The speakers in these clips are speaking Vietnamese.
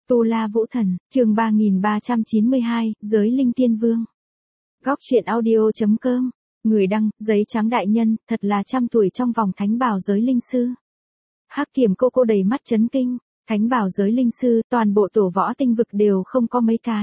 Tu La Vũ Thần, chương 3392, Giới Linh Tiên Vương. Góc truyện audio.com. Người đăng, giấy trắng đại nhân, thật là trăm tuổi trong vòng thánh bảo giới linh sư. Hắc Kiểm cô đầy mắt chấn kinh, thánh bảo giới linh sư, toàn bộ tổ võ tinh vực đều không có mấy cái.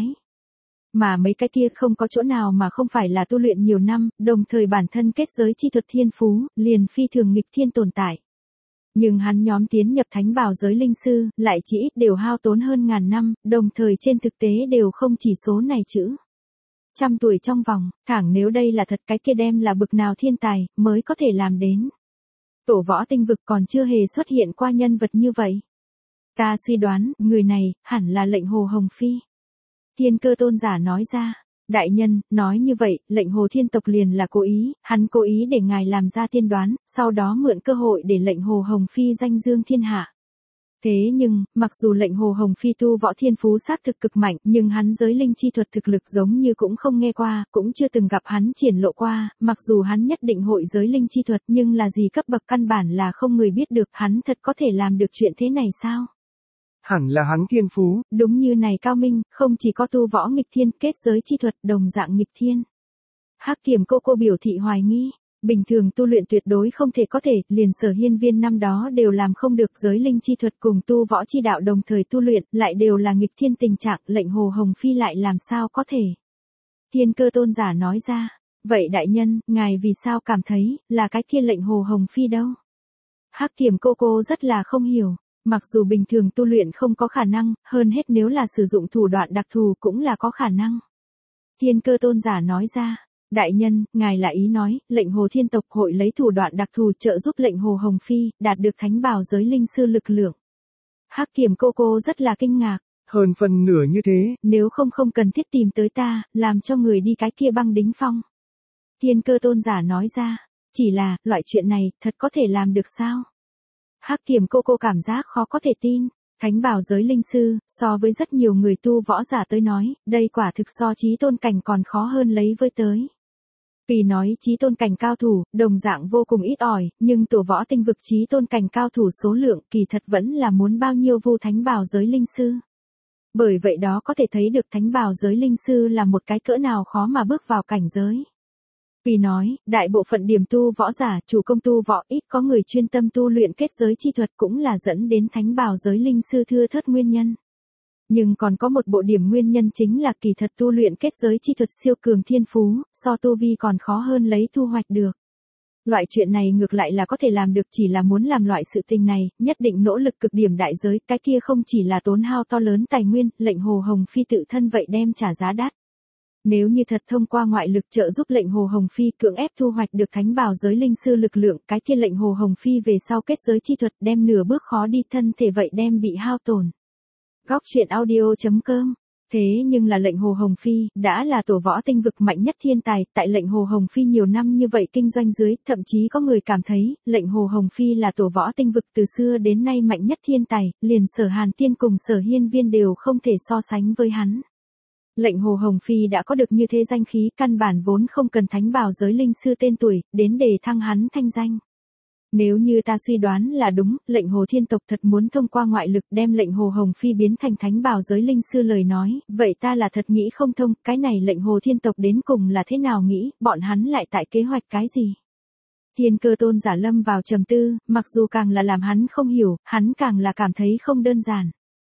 Mà mấy cái kia không có chỗ nào mà không phải là tu luyện nhiều năm, đồng thời bản thân kết giới chi thuật thiên phú, liền phi thường nghịch thiên tồn tại. Nhưng hắn nhóm tiến nhập thánh bảo giới linh sư, lại chỉ ít đều hao tốn hơn ngàn năm, đồng thời trên thực tế đều không chỉ số này chữ. Trăm tuổi trong vòng, thẳng nếu đây là thật cái kia đem là bực nào thiên tài, mới có thể làm đến. Tổ võ tinh vực còn chưa hề xuất hiện qua nhân vật như vậy. Ta suy đoán, người này, hẳn là lệnh Hồ Hồng Phi. Thiên Cơ tôn giả nói ra. Đại nhân, nói như vậy, lệnh Hồ Thiên tộc liền là cố ý, hắn cố ý để ngài làm ra tiên đoán, sau đó mượn cơ hội để lệnh Hồ Hồng Phi danh dương thiên hạ. Thế nhưng, mặc dù lệnh Hồ Hồng Phi tu võ thiên phú xác thực cực mạnh, nhưng hắn giới linh chi thuật thực lực giống như cũng không nghe qua, cũng chưa từng gặp hắn triển lộ qua, mặc dù hắn nhất định hội giới linh chi thuật nhưng là gì cấp bậc căn bản là không người biết được, hắn thật có thể làm được chuyện thế này sao? Hẳn là hắn thiên phú. Đúng như này cao minh, không chỉ có tu võ nghịch thiên, kết giới chi thuật đồng dạng nghịch thiên. Hắc Kiểm cô biểu thị hoài nghi, bình thường tu luyện tuyệt đối không thể có thể, liền Sở Hiên Viên năm đó đều làm không được giới linh chi thuật cùng tu võ chi đạo đồng thời tu luyện, lại đều là nghịch thiên tình trạng, lệnh Hồ Hồng Phi lại làm sao có thể. Thiên Cơ tôn giả nói ra, vậy đại nhân, ngài vì sao cảm thấy, là cái kia lệnh Hồ Hồng Phi đâu? Hắc Kiểm cô rất là không hiểu. Mặc dù bình thường tu luyện không có khả năng, hơn hết nếu là sử dụng thủ đoạn đặc thù cũng là có khả năng. Thiên Cơ tôn giả nói ra, đại nhân, ngài là ý nói, lệnh Hồ Thiên tộc hội lấy thủ đoạn đặc thù trợ giúp lệnh Hồ Hồng Phi, đạt được thánh bảo giới linh sư lực lượng. Hắc Kiểm cô rất là kinh ngạc. Hơn phần nửa như thế. Nếu không cần thiết tìm tới ta, làm cho người đi cái kia băng đính phong. Thiên Cơ tôn giả nói ra, chỉ là, loại chuyện này, thật có thể làm được sao? Hắc Kiểm cô cảm giác khó có thể tin, thánh bảo giới linh sư, so với rất nhiều người tu võ giả tới nói, đây quả thực so chí tôn cảnh còn khó hơn lấy với tới. Vì nói chí tôn cảnh cao thủ, đồng dạng vô cùng ít ỏi, nhưng tổ võ tinh vực chí tôn cảnh cao thủ số lượng kỳ thật vẫn là muốn bao nhiêu vu thánh bảo giới linh sư. Bởi vậy đó có thể thấy được thánh bảo giới linh sư là một cái cỡ nào khó mà bước vào cảnh giới. Vì nói, đại bộ phận điểm tu võ giả, chủ công tu võ ít có người chuyên tâm tu luyện kết giới chi thuật cũng là dẫn đến thánh bảo giới linh sư thưa thớt nguyên nhân. Nhưng còn có một bộ điểm nguyên nhân chính là kỳ thật tu luyện kết giới chi thuật siêu cường thiên phú, so tu vi còn khó hơn lấy thu hoạch được. Loại chuyện này ngược lại là có thể làm được, chỉ là muốn làm loại sự tình này, nhất định nỗ lực cực điểm đại giới, cái kia không chỉ là tốn hao to lớn tài nguyên, lệnh Hồ Hồng Phi tự thân vậy đem trả giá đắt. Nếu như thật thông qua ngoại lực trợ giúp lệnh Hồ Hồng Phi cưỡng ép thu hoạch được thánh bảo giới linh sư lực lượng, cái kia lệnh Hồ Hồng Phi về sau kết giới chi thuật đem nửa bước khó đi thân thể vậy đem bị hao tổn. Góc truyện audio.com. Thế nhưng là lệnh Hồ Hồng Phi, đã là tổ võ tinh vực mạnh nhất thiên tài, tại lệnh Hồ Hồng Phi nhiều năm như vậy kinh doanh dưới, thậm chí có người cảm thấy, lệnh Hồ Hồng Phi là tổ võ tinh vực từ xưa đến nay mạnh nhất thiên tài, liền Sở Hàn Tiên cùng Sở Hiên Viên đều không thể so sánh với hắn. Lệnh Hồ Hồng Phi đã có được như thế danh khí, căn bản vốn không cần thánh bảo giới linh sư tên tuổi, đến để thăng hắn thanh danh. Nếu như ta suy đoán là đúng, lệnh Hồ Thiên tộc thật muốn thông qua ngoại lực đem lệnh Hồ Hồng Phi biến thành thánh bảo giới linh sư lời nói, vậy ta là thật nghĩ không thông, cái này lệnh Hồ Thiên tộc đến cùng là thế nào nghĩ, bọn hắn lại tại kế hoạch cái gì? Thiên Cơ tôn giả lâm vào trầm tư, mặc dù càng là làm hắn không hiểu, hắn càng là cảm thấy không đơn giản.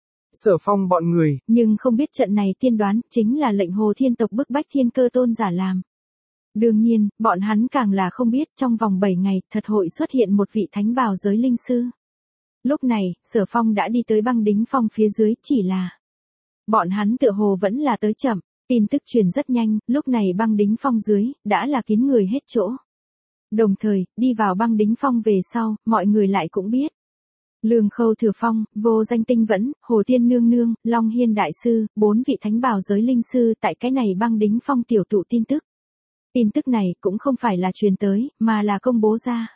Sở Phong bọn người. Nhưng không biết trận này tiên đoán, chính là lệnh Hồ Thiên tộc bức bách Thiên Cơ tôn giả làm. Đương nhiên, bọn hắn càng là không biết, trong vòng 7 ngày, thật hội xuất hiện một vị thánh bảo giới linh sư. Lúc này, Sở Phong đã đi tới băng đính phong phía dưới, chỉ là bọn hắn tựa hồ vẫn là tới chậm, tin tức truyền rất nhanh, lúc này băng đính phong dưới, đã là kín người hết chỗ. Đồng thời, đi vào băng đính phong về sau, mọi người lại cũng biết. Lương Khâu Thừa Phong, Vô Danh Tinh Vẫn, Hồ Tiên Nương Nương, Long Hiên Đại Sư, 4 vị thánh bảo giới linh sư tại cái này băng đính phong tiểu tụ tin tức. Tin tức này cũng không phải là truyền tới, mà là công bố ra.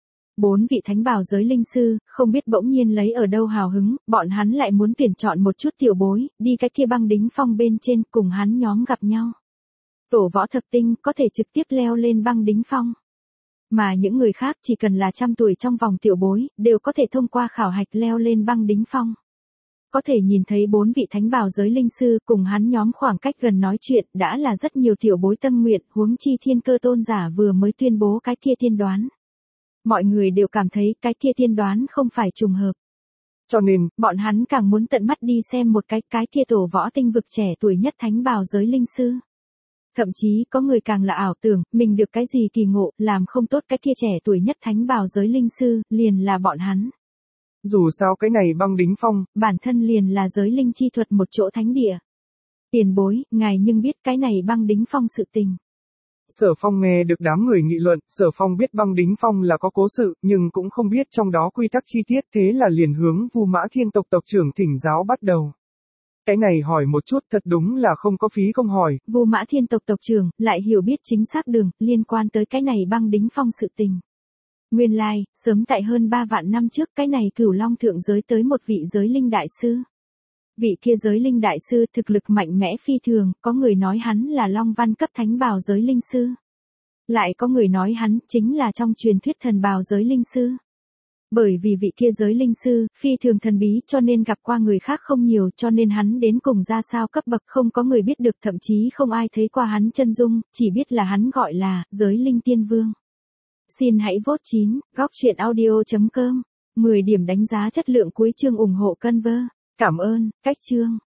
4 vị thánh bảo giới linh sư, không biết bỗng nhiên lấy ở đâu hào hứng, bọn hắn lại muốn tuyển chọn một chút tiểu bối, đi cái kia băng đính phong bên trên cùng hắn nhóm gặp nhau. Tổ võ thập tinh có thể trực tiếp leo lên băng đính phong. Mà những người khác chỉ cần là trăm tuổi trong vòng tiểu bối, đều có thể thông qua khảo hạch leo lên băng đính phong. có thể nhìn thấy 4 vị thánh bào giới linh sư cùng hắn nhóm khoảng cách gần nói chuyện đã là rất nhiều tiểu bối tâm nguyện, huống chi Thiên Cơ tôn giả vừa mới tuyên bố cái kia tiên đoán. Mọi người đều cảm thấy cái kia tiên đoán không phải trùng hợp. Cho nên, bọn hắn càng muốn tận mắt đi xem một cái kia tổ võ tinh vực trẻ tuổi nhất thánh bào giới linh sư. Thậm chí có người càng là ảo tưởng, mình được cái gì kỳ ngộ, làm không tốt cái kia trẻ tuổi nhất thánh bào giới linh sư, liền là bọn hắn. Dù sao cái này băng đính phong, bản thân liền là giới linh chi thuật một chỗ thánh địa. Tiền bối, ngài nhưng biết cái này băng đính phong sự tình. Sở Phong nghe được đám người nghị luận, Sở Phong biết băng đính phong là có cố sự, nhưng cũng không biết trong đó quy tắc chi tiết, thế là liền hướng Vu Mã Thiên tộc tộc trưởng thỉnh giáo bắt đầu. Cái này hỏi một chút thật đúng là không có phí công hỏi. Vu Mã Thiên tộc tộc trưởng lại hiểu biết chính xác đường liên quan tới cái này băng đính phong sự tình. Nguyên lai, sớm tại hơn 3 vạn năm trước cái này Cửu Long thượng giới tới một vị giới linh đại sư. Vị kia giới linh đại sư thực lực mạnh mẽ phi thường, có người nói hắn là Long Văn cấp thánh bào giới linh sư. Lại có người nói hắn chính là trong truyền thuyết thần bào giới linh sư. Bởi vì vị kia giới linh sư, phi thường thần bí cho nên gặp qua người khác không nhiều cho nên hắn đến cùng ra sao cấp bậc không có người biết được thậm chí không ai thấy qua hắn chân dung, chỉ biết là hắn gọi là giới linh tiên vương. Xin hãy vote 9, góc truyện audio.com, 10 điểm đánh giá chất lượng cuối chương ủng hộ Conver. Cảm ơn, cách chương.